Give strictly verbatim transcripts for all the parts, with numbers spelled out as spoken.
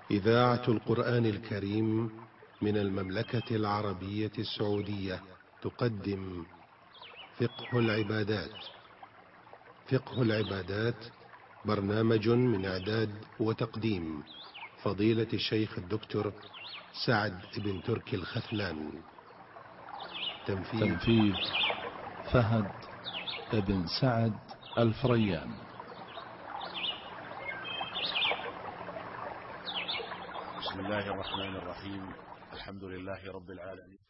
إذاعة القرآن الكريم من المملكة العربية السعودية تقدم فقه العبادات. فقه العبادات برنامج من إعداد وتقديم فضيلة الشيخ الدكتور سعد بن تركي الخثلان. تنفيذ, تنفيذ فهد بن سعد الفريان. بسم الله الرحمن الرحيم. الحمد لله رب العالمين،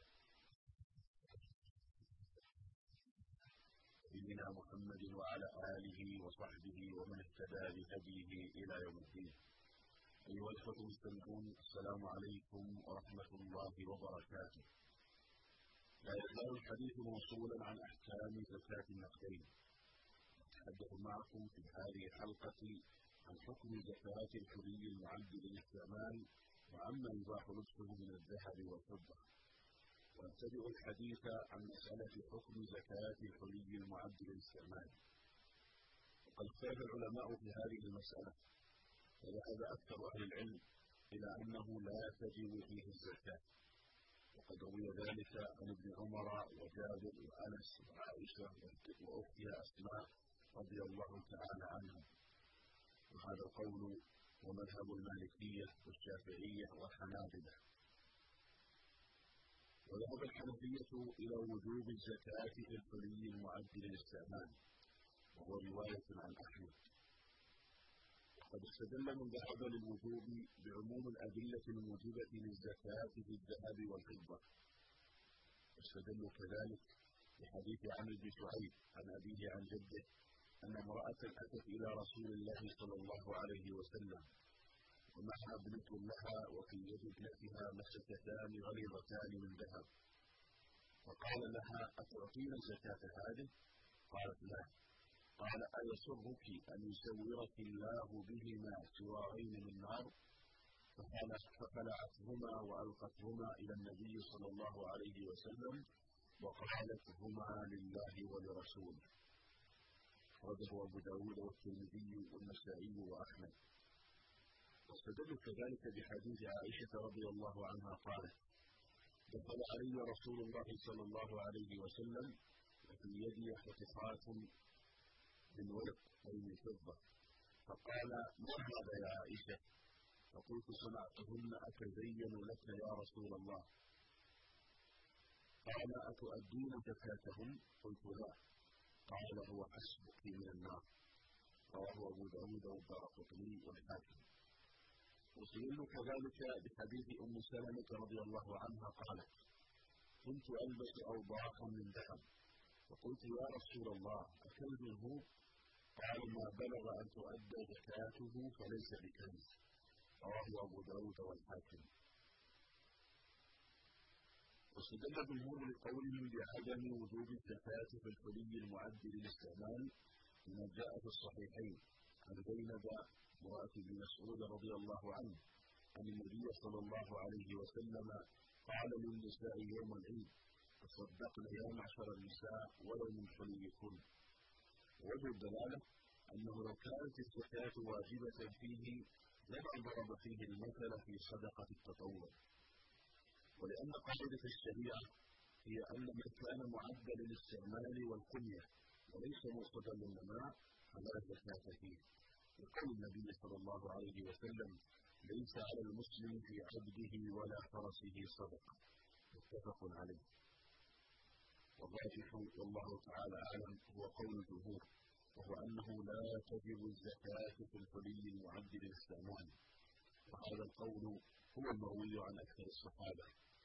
سيدنا محمد وعلى آله وصحبه ومن اهتدى بهديه إلى يوم الدين. أيها الإخوة المستمعون، السلام عليكم ورحمة الله وبركاته. لا يزال الحديث موصولا عن أحكام زكاة النقدين. أتحدث معكم في هذه الحلقة عن حكم زكاة الحلي المعد للاستعمال وعما يباح لبسه من الذهب والفضة. وابتدئ الحديث عن مسألة حكم زكاة الحلي المعد للاستعمال. وقد اختلف العلماء في هذه المسألة، وذهب أكثر أهل العلم إلى أنه لا تجب فيه الزكاة، وقد روي ذلك عن ابن عمر وجابر وأنس وعائشة وأختها أسماء رضي الله تعالى عنهم. وهذا القول ومذهب المالكية والشافعية والحنابلة. وذهب الحنفية إلى وجوب الزكاة في الحلي المعد للاستعمال، وهو رواية عن أحمد. وقد استدل من ذهب للوجوب بعموم الأدلة الموجبة للزكاة في الذهب والفضة. واستدلوا كذلك بحديث عمرو بن شعيب عن أبيه عن جده أن امرأة أتت إلى رسول الله صلى الله عليه وسلم ومعها ابنة لها وفي يد ابنتها مسكتان غليظتان من ذهب، فقال لها: أتعطين زكاة هذه؟ قالت: لا. قال: أيسرك أن يسورك الله بهما سوارين من نار؟ فخلعتهما وألقتهما إلى النبي صلى الله عليه وسلم وقالت: هما لله ولرسوله. أخرجه أبو داود والترمذي والنسائي وأحمد. واستدل كذلك بحديث عائشة رضي الله عنها قالت: دخل علي رسول الله صلى الله عليه وسلم وفي يدي حقيقات من ورق أي من فضة، فقال: ما هذا يا عائشة؟ فقلت: صنعتهن أتزين لك يا رسول الله. قال: أتؤدين زكاتهن؟ قلت: لا. قال: هو حسبك من النار. رواه أبو داود والدارقطني والحاكم. واستدل كذلك بحديث أم سلمة رضي الله عنها قالت: كنت ألبس أوضاحا من ذهب، فقلت: يا رسول الله أكنز هو؟ قال: ما بلغ أن تؤدى زكاته فليس بكنز. رواه أبو داود والحاكم. واستدل جمهور لقولهم بعدم وجوب الزكاة في الحلي المعد للاستعمال بما جاء في الصحيحين عن زينب امرأة ابن مسعود رضي الله عنه أن النبي صلى الله عليه وسلم قال للنساء يوم العيد: تصدقن يا معشر النساء ولو من حليكن. وجه الدلالة أنه لو كانت الزكاة واجبة فيه لما ضرب فيه المثل في صدقة التطوع. ولأن قاعدة الشريعة هي أن من كان معدا للاستعمال والقنية وليس مقصدا للنماء فلا زكاة فيه، لقول النبي صلى الله عليه وسلم: ليس على المسلم في عبده ولا فرسه صدقة. متفق عليه. والراجح والله تعالى أعلم هو قول الجمهور، وهو أنه لا تجب الزكاة في الحلي المعد للاستعمال، وهذا القول هو المروي عن أكثر الصحابة.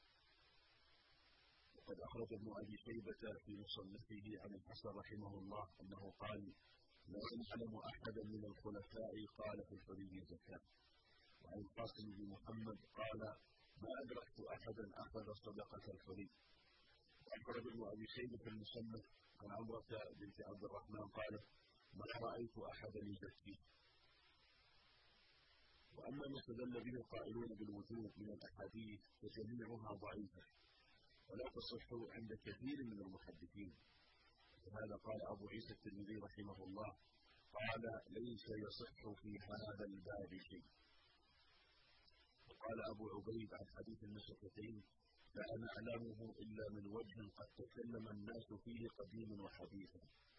وقد أخرج ابن أبي شيبة في مصنفه عن الحسن رحمه الله أنه قال: لا نعلم أحدا من الخلفاء قال في الحلي زكاة. وعن القاسم بن محمد قال: ما أدركت أحدا أخذ صدقة الحلي. وأخرج ابن أبي شيبة في المصنف عن عمرة بنت عبد الرحمن قالت: ما رأيت أحدا يزكيه. وأما ما استدل به القائلون بالوجوب من الأحاديث فجميعها ضعيفة ولا تصح عند كثير من المحدثين. وهذا قال أبو عيسى الترمذي رحمه الله قال: ليس يصح في هذا الباب شيء. وقال أبو عبيد عن حديث المشركتين: لا نعلمه إلا من وجه قد تكلم الناس فيه قديما وحديثا.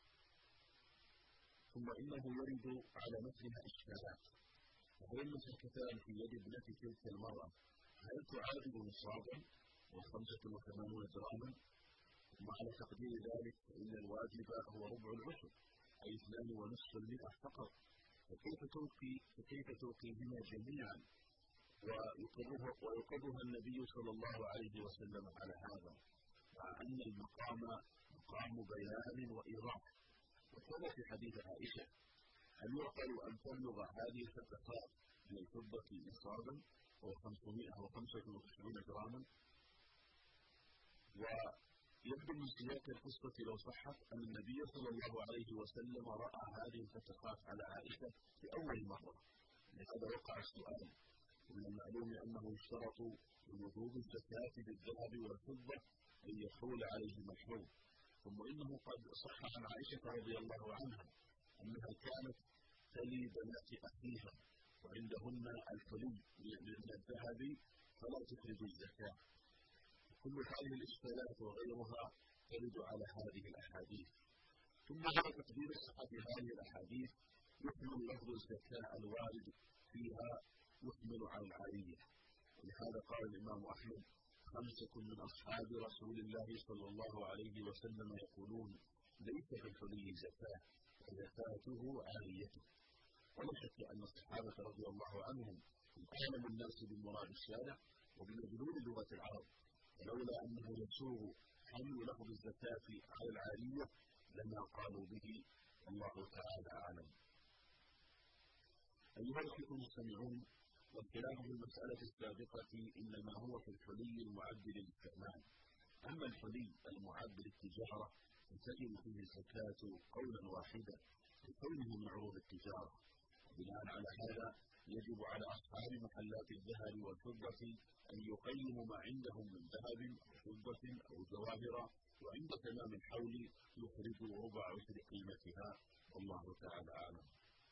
ثم إنه يرد على مثلها إشكالات، وهي المشركتان في يد ابنة تلك المرأة هل تعادل نصابا وخمسة وثمانون جراما؟ وعلى تقدير ذلك فإن الواجب هو ربع العشر أي اثنان ونصف المئة فقط، فكيف توقي فكيف توقيهما جميعا ويقرها النبي صلى الله عليه وسلم على هذا، مع أن المقام مقام بيان وإيضاح. وكما في حديث عائشة: هل يعقل أن تبلغ هذه الفتقات من الفضة نصابا وهو خمسمائة وخمسة وتسعين جراما؟ ويبدو من سياق القصة لو صحت أن النبي صلى الله عليه وسلم رأى هذه الفتقات على عائشة في أول مرة، لهذا وقع السؤال. ومن المعلوم أنه يشترط لوجوب الزكاة بالذهب والفضة أن يحول عليه محلول. ثم إنه قد صح عن عائشة رضي الله عنها أنها كانت تلي بنات أخيها وعندهن الحلي من الذهب فلا تخرج الزكاة. كل هذه الإشكالات وغيرها ترد على هذه الأحاديث. ثم على تقدير صحة هذه الأحاديث يحمل لفظ الزكاة الوارد فيها يحمل على العارية، ولهذا قال الإمام أحمد: خمسة من أصحاب رسول الله صلى الله عليه وسلم يقولون ليس في الحلي زكاة وزكاته عاريته. ولا شك أن الصحابة رضي الله عنهم أعلم الناس بالمراد الشارع وبمدلول لغة العرب، ولولا أنه يسوغ حمل لفظ الزكاة على العارية لما قالوا به، والله تعالى أعلم. أيها الأخوة المستمعون، والخلاف في المسألة السابقة إنما هو في الحلي المعد للاستعمال. أما الحلي المعد للتجارة فتجب فيه الزكاة قولا واحدا لكونه من عروض التجارة. وبناء على هذا يجب على أصحاب محلات الذهب والفضة أن يقيموا ما عندهم من ذهب أو فضة أو جواهر، وعند تمام الحول يخرجوا ربع عشر قيمتها، والله تعالى أعلم.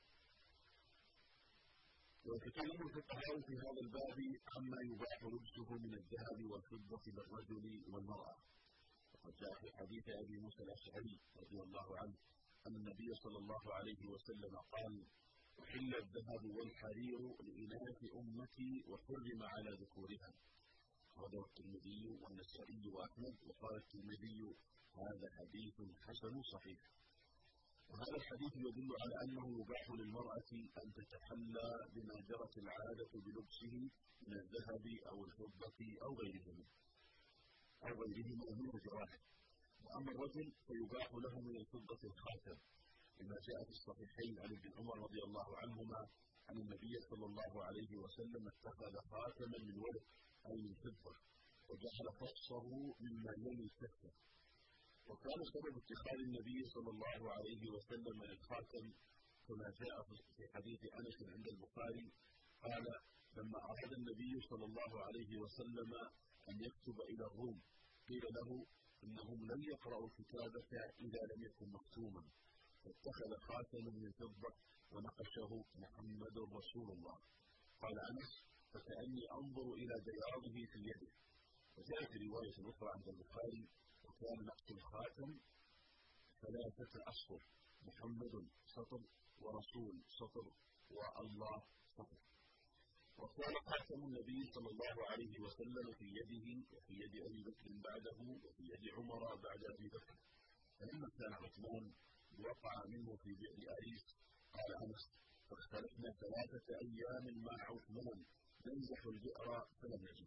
ويتكلم الفقهاء في هذا الباب عما يباح لبسه من الذهب والفضة للرجل والمرأة. وقد جاء في حديث أبي موسى الأشعري رضي الله عنه أن النبي صلى الله عليه وسلم قال: أحل الذهب والحرير لإناث أمتي وحرم على ذكورها. رواه الترمذي والنسائي وأحمد، وقال الترمذي: هذا حديث حسن صحيح. وهذا الحديث يدل على أنه يباح للمرأة أن تتحلى بما جرت العادة بلبسه من الذهب أو الفضة أو غيرهما أو غيرهما من الجواهر. وأما الرجل فيباح له من الفضة الخاتم، لما جاء في الصحيحين عن ابن عمر رضي الله عنهما أن النبي صلى الله عليه وسلم اتخذ خاتما من ورق أي من فضة وجعل فصه مما يلي الكفة. وكان سبب اتخاذ النبي صلى الله عليه وسلم للخاتم كما جاء في حديث أنس عند البخاري قال: لما أراد النبي صلى الله عليه وسلم أن يكتب إلى الروم قيل له إنهم لن يقرأوا كتابك إذا لم يكن مختوما، فاتخذ خاتما من فضة ونقشه محمد رسول الله. قال أنس: فكأني أنظر إلى بياضه في يده. وجاء في رواية أخرى عند البخاري: وكان نقش الخاتم ثلاثة أسطر: محمد سطر ورسول سطر والله سطر. وكان خاتم النبي صلى الله عليه وسلم في يده وفي يد أبي بكر بعده وفي يد عمر بعد أبي بكر، فلما كان عثمان وقع منه في بئر أريس قال أنس: فاختلفنا ثلاثة أيام مع عثمان ننزح البئر فلم نجد.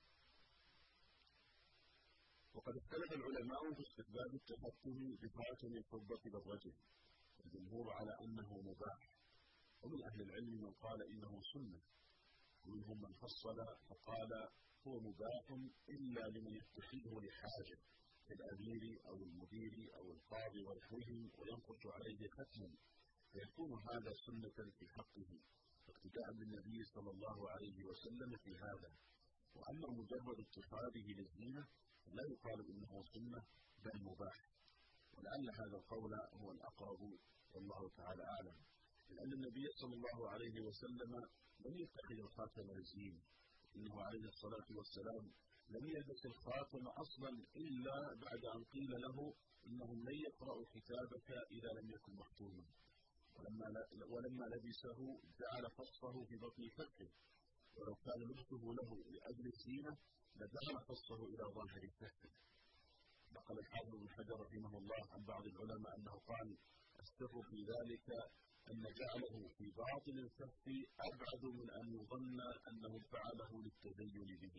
وقد اختلف العلماء في استحباب التحكم بخاتم الفضة للرجل، الجمهور على أنه مباح، ومن أهل العلم من قال إنه سنة، ومنهم من فصل فقال هو مباح إلا لمن يتخذه لحاجة كالأمير أو المدير أو القاضي ونحوهم وينقص عليه ختم، فيكون هذا سنة في حقه اقتداء بالنبي صلى الله عليه وسلم في هذا. وأما مجرد اتخاذه للزينة لا يقال إنه سنة بل مباح، ولعل هذا القول هو الأقرب والله تعالى أعلم، لأن النبي صلى الله عليه وسلم لم يتخذ الخاتم للزينة، إنه عليه الصلاة والسلام لم يلبس الخاتم أصلا إلا بعد أن قيل له إنهم لن يقرأوا كتابك إذا لم يكن مختوما، ولما ولما لبسه جعل فصه في بطن كفه، ولو كان لبسه له لأجل الزينة لجعل فصه إلى ظاهر كفه. نقل الحافظ بن حجر رحمه الله عن بعض العلماء أنه قال: السر في ذلك أن جعله في باطن الكف أبعد من أن يظن أنه فعله للتزين به.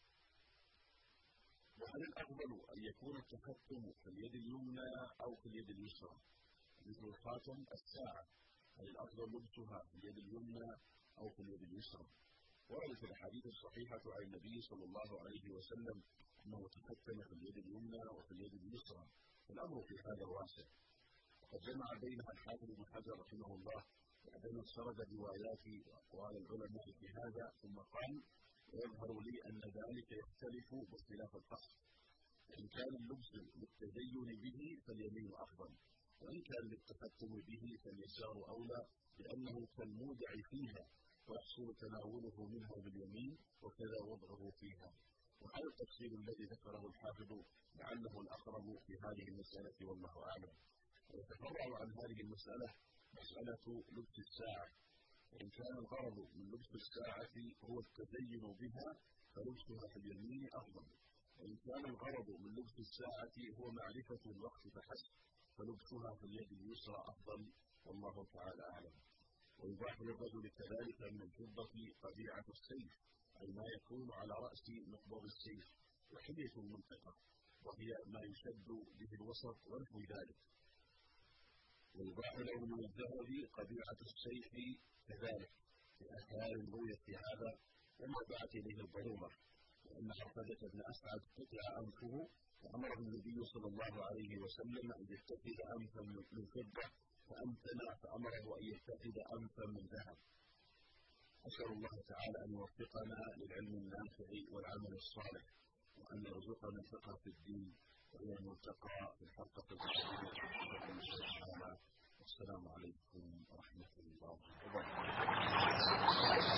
وهل الأفضل أن يكون التختم في اليد اليمنى أو في اليد اليسرى؟ مثل الخاتم الساعة، هل الأفضل لبسها في اليد اليمنى أو في اليد اليسرى؟ وردت الأحاديث الصحيحة عن النبي صلى الله عليه وسلم أنه تختم في اليد اليمنى وفي اليد اليسرى، الأمر في هذا واسع. وقد جمع بينها الحافظ بن حجر رحمه الله بعدما سرد روايات وأقوال العلماء في هذا، ثم قال: ويظهر لي أن ذلك يختلف باختلاف القصد، فإن كان اللبس للتزين به فاليمين أفضل، وإن كان للتختم به فاليسار أولى، لأنه كالمودع فيها ويحصل تناوله منها باليمين وكذا وضعه فيها. وهذا التفصيل الذي ذكره الحافظ لعله الأقرب في هذه المسألة والله أعلم. ويتفرع عن هذه المسألة مسألة لبس الساعة، وإن كان الغرض من لبس الساعة هو التزين بها فلبسها في اليمين أفضل، وإن كان الغرض من لبس الساعة هو معرفة الوقت فحسب فلبسها في اليد اليسرى أفضل، والله تعالى أعلم. ويباح للرجل كذلك من الفضة قبيعة السيف، أي ما يكون على رأس مقبض السيف، وحلية المنطقة وهي ما يشد به الوسط ونحو ذلك. ويباح له من الذهب قبيعة السيف كذلك في آثار رويت في هذا وما دعت إليه الضرورة، لأن حرقدة بن أسعد قطع أنفه فأمره النبي صلى الله عليه وسلم أن يتخذ أنفا من فضة فأمتنع فأمره أن يتخذ أنفا من ذهب. أسأل الله تعالى أن يوفقنا للعلم النافع والعمل الصالح، وأن يرزقنا الفقه في الدين وإلى الملتقى في الحلقة القادمة. والسلام عليكم ورحمة الله وبركاته.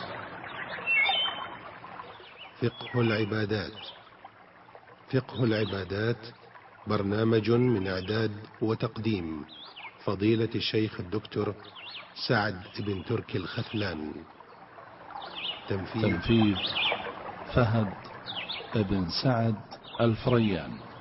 فقه العبادات. فقه العبادات برنامج من إعداد وتقديم فضيلة الشيخ الدكتور سعد بن تركي الخثلان. تنفيذ فهد بن سعد الفريان.